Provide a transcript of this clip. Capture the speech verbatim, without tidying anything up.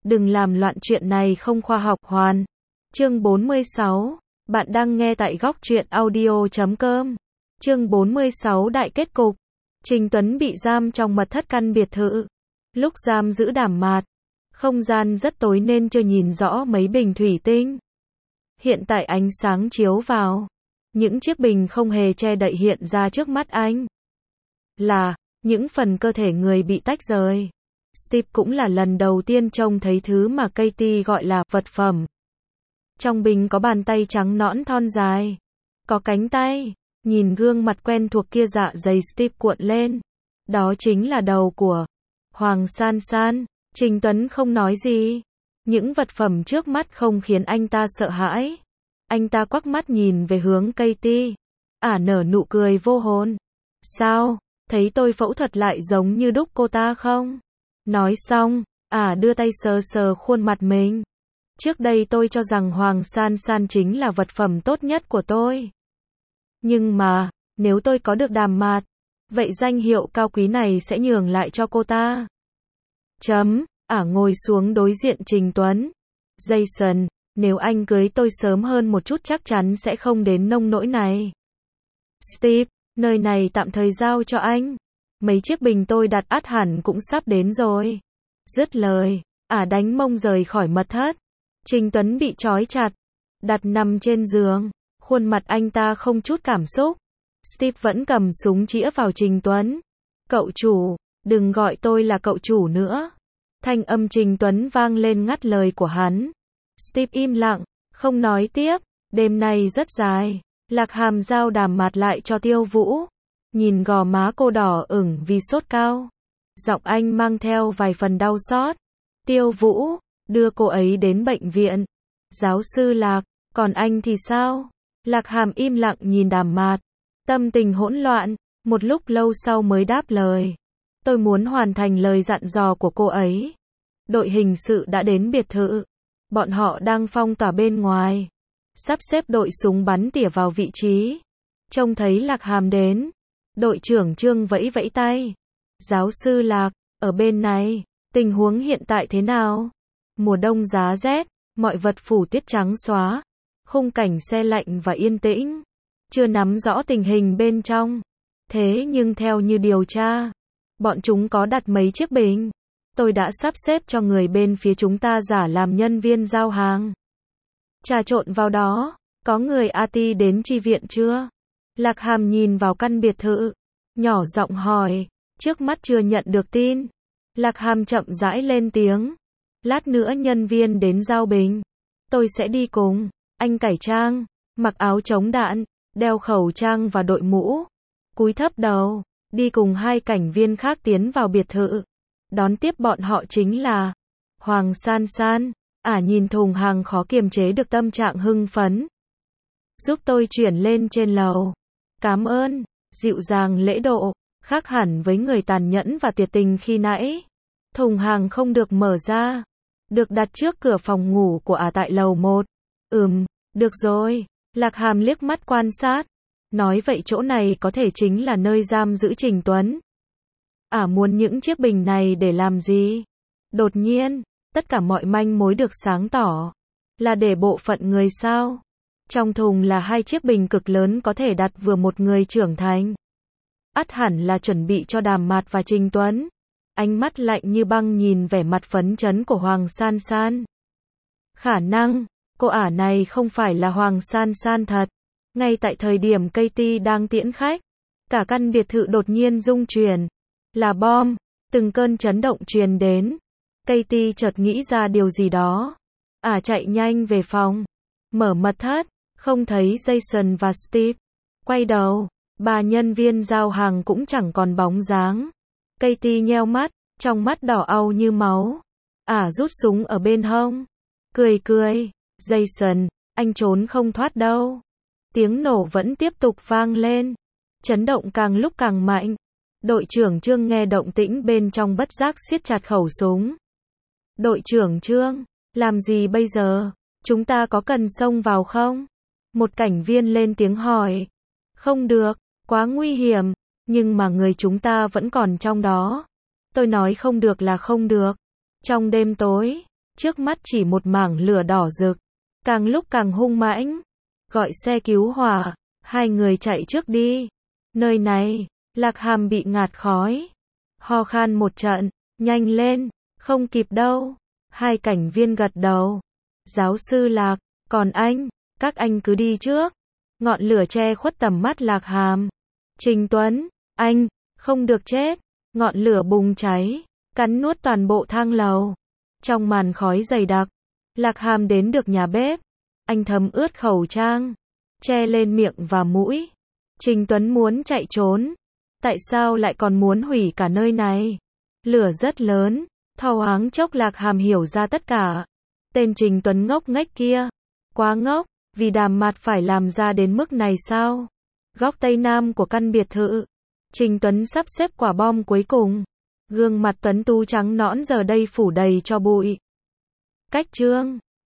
Đừng làm loạn, chuyện này không khoa học hoàn. Chương bốn mươi sáu. Bạn đang nghe tại góc truyện audio chấm com. Chương bốn mươi sáu đại kết cục. Trình Tuấn bị giam trong mật thất căn biệt thự. Lúc giam giữ Đàm Mạt, không gian rất tối nên chưa nhìn rõ mấy bình thủy tinh. Hiện tại ánh sáng chiếu vào, những chiếc bình không hề che đậy hiện ra trước mắt anh. Là những phần cơ thể người bị tách rời. Steve cũng là lần đầu tiên trông thấy thứ mà Katie gọi là vật phẩm. Trong bình có bàn tay trắng nõn thon dài, có cánh tay. Nhìn gương mặt quen thuộc kia, dạ dày Steve cuộn lên. Đó chính là đầu của Hoàng San San. Trình Tuấn không nói gì. Những vật phẩm trước mắt không khiến anh ta sợ hãi. Anh ta quắc mắt nhìn về hướng Katie. Ả nở nụ cười vô hồn. Sao, thấy tôi phẫu thuật lại giống như đúc cô ta không? Nói xong, Ả đưa tay sờ sờ khuôn mặt mình. Trước đây tôi cho rằng Hoàng San San chính là vật phẩm tốt nhất của tôi. Nhưng mà, nếu tôi có được Đàm Mạt, vậy danh hiệu cao quý này sẽ nhường lại cho cô ta. Chấm, Ả ngồi xuống đối diện Trình Tuấn. Jason, nếu anh cưới tôi sớm hơn một chút chắc chắn sẽ không đến nông nỗi này. Steve, nơi này tạm thời giao cho anh. Mấy chiếc bình tôi đặt ắt hẳn cũng sắp đến rồi. Dứt lời, Ả đánh mông rời khỏi mật thất. Trình Tuấn bị trói chặt, đặt nằm trên giường. Khuôn mặt anh ta không chút cảm xúc. Steve vẫn cầm súng chĩa vào Trình Tuấn. Cậu chủ, đừng gọi tôi là cậu chủ nữa. Thanh âm Trình Tuấn vang lên ngắt lời của hắn. Steve im lặng, không nói tiếp. Đêm nay rất dài. Lạc Hàm giao Đàm Mạt lại cho Tiêu Vũ. Nhìn gò má cô đỏ ửng vì sốt cao. Giọng anh mang theo vài phần đau xót. Tiêu Vũ, đưa cô ấy đến bệnh viện. Giáo sư Lạc, còn anh thì sao? Lạc Hàm im lặng nhìn Đàm Mạt. Tâm tình hỗn loạn. Một lúc lâu sau mới đáp lời. Tôi muốn hoàn thành lời dặn dò của cô ấy. Đội hình sự đã đến biệt thự. Bọn họ đang phong tỏa bên ngoài. Sắp xếp đội súng bắn tỉa vào vị trí. Trông thấy Lạc Hàm đến. Đội trưởng Trương vẫy vẫy tay. Giáo sư Lạc, ở bên này, tình huống hiện tại thế nào? Mùa đông giá rét, mọi vật phủ tuyết trắng xóa. Khung cảnh se lạnh và yên tĩnh. Chưa nắm rõ tình hình bên trong. Thế nhưng theo như điều tra, bọn chúng có đặt mấy chiếc bình. Tôi đã sắp xếp cho người bên phía chúng ta giả làm nhân viên giao hàng. Trà trộn vào đó, có người a tê đến chi viện chưa? Lạc Hàm nhìn vào căn biệt thự, nhỏ giọng hỏi, trước mắt chưa nhận được tin. Lạc Hàm chậm rãi lên tiếng, lát nữa nhân viên đến giao bình, tôi sẽ đi cùng. Anh cải trang, mặc áo chống đạn, đeo khẩu trang và đội mũ, cúi thấp đầu, đi cùng hai cảnh viên khác tiến vào biệt thự. Đón tiếp bọn họ chính là Hoàng San San. Ả nhìn thùng hàng khó kiềm chế được tâm trạng hưng phấn. Giúp tôi chuyển lên trên lầu. Cảm ơn. Dịu dàng lễ độ, khác hẳn với người tàn nhẫn và tuyệt tình khi nãy. Thùng hàng không được mở ra, được đặt trước cửa phòng ngủ của Ả tại lầu một. Ừm, được rồi. Lạc Hàm liếc mắt quan sát. Nói vậy chỗ này có thể chính là nơi giam giữ Trình Tuấn. Ả muốn những chiếc bình này để làm gì? Đột nhiên, tất cả mọi manh mối được sáng tỏ. Là để bộ phận người sao? Trong thùng là hai chiếc bình cực lớn có thể đặt vừa một người trưởng thành. Ắt hẳn là chuẩn bị cho Đàm Mạt và Trình Tuấn. Ánh mắt lạnh như băng nhìn vẻ mặt phấn chấn của Hoàng San San. Khả năng, cô Ả này không phải là Hoàng San San thật. Ngay tại thời điểm Katie đang tiễn khách, cả căn biệt thự đột nhiên rung chuyển. Là bom, từng cơn chấn động truyền đến. Katie chợt nghĩ ra điều gì đó. Ả chạy nhanh về phòng, mở mật thất, không thấy Jason và Steve. Quay đầu, ba nhân viên giao hàng cũng chẳng còn bóng dáng. Katie nheo mắt, trong mắt đỏ au như máu. Ả rút súng ở bên hông, cười cười. Jason, anh trốn không thoát đâu. Tiếng nổ vẫn tiếp tục vang lên. Chấn động càng lúc càng mạnh. Đội trưởng Trương nghe động tĩnh bên trong bất giác siết chặt khẩu súng. Đội trưởng Trương, làm gì bây giờ? Chúng ta có cần xông vào không? Một cảnh viên lên tiếng hỏi. Không được, quá nguy hiểm, nhưng mà người chúng ta vẫn còn trong đó. Tôi nói không được là không được. Trong đêm tối, Trước mắt chỉ một mảng lửa đỏ rực, càng lúc càng hung mãnh. Gọi xe cứu hỏa, hai người chạy trước đi. Nơi này, Lạc Hàm bị ngạt khói. Ho khan một trận, nhanh lên, không kịp đâu. Hai cảnh viên gật đầu. Giáo sư Lạc, còn anh, các anh cứ đi trước. Ngọn lửa che khuất tầm mắt Lạc Hàm. Trình Tuấn, anh, không được chết. Ngọn lửa bùng cháy, cắn nuốt toàn bộ thang lầu. Trong màn khói dày đặc, Lạc Hàm đến được nhà bếp. Anh thấm ướt khẩu trang, che lên miệng và mũi. Trình Tuấn muốn chạy trốn. Tại sao lại còn muốn hủy cả nơi này? Lửa rất lớn, thoáng chốc Lạc Hàm hiểu ra tất cả. Tên Trình Tuấn ngốc nghếch kia, quá ngốc, vì Đàm Mạt phải làm ra đến mức này sao? Góc tây nam của căn biệt thự, Trình Tuấn sắp xếp quả bom cuối cùng. Gương mặt tuấn tú trắng nõn giờ đây phủ đầy cho bụi. Cách chương